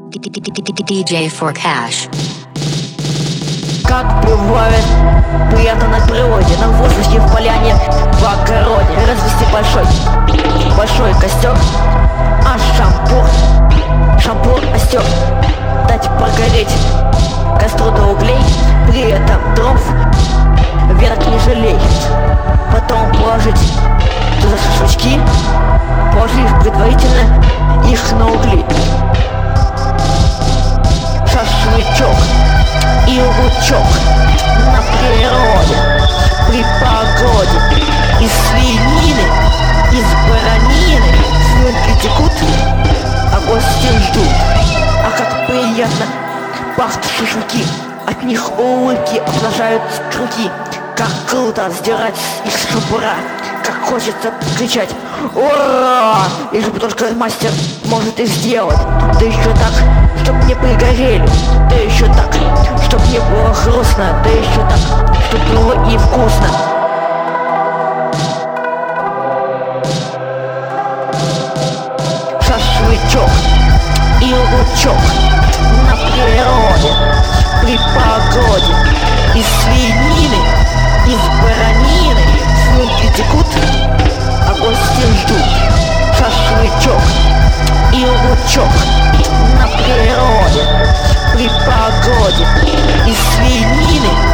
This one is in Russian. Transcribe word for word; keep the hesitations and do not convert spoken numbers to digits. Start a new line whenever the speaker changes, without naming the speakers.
ди джей for Cash.
Как бывает приятно на природе, на воздухе, в поляне, в огороде развести большой, большой костер, а шампур, шампур остер, дать прогореть костру до углей, при этом дров веток не жалей. Потом положить туда шашлычки, положив предварительно их на угли. Шашлычок и лучок на природе, при погоде. Из свинины, из баранины слюнки текут, а гости ждут. А как приятно пахнут шашлыки, от них улыбки обнажают круги. Как круто сдирать их с шампура, как хочется кричать «Ура!» Лишь бы только мастер может и сделать. Да еще так, чтоб не пригорели, да еще так, чтоб не было грустно, да еще так, чтоб было и вкусно. Шашлычок и лучок на природе, при погоде. Из свинины, из баранины слюнки текут, а гости ждут. Шашлычок и лучок на природе, при погоде. Из свинины,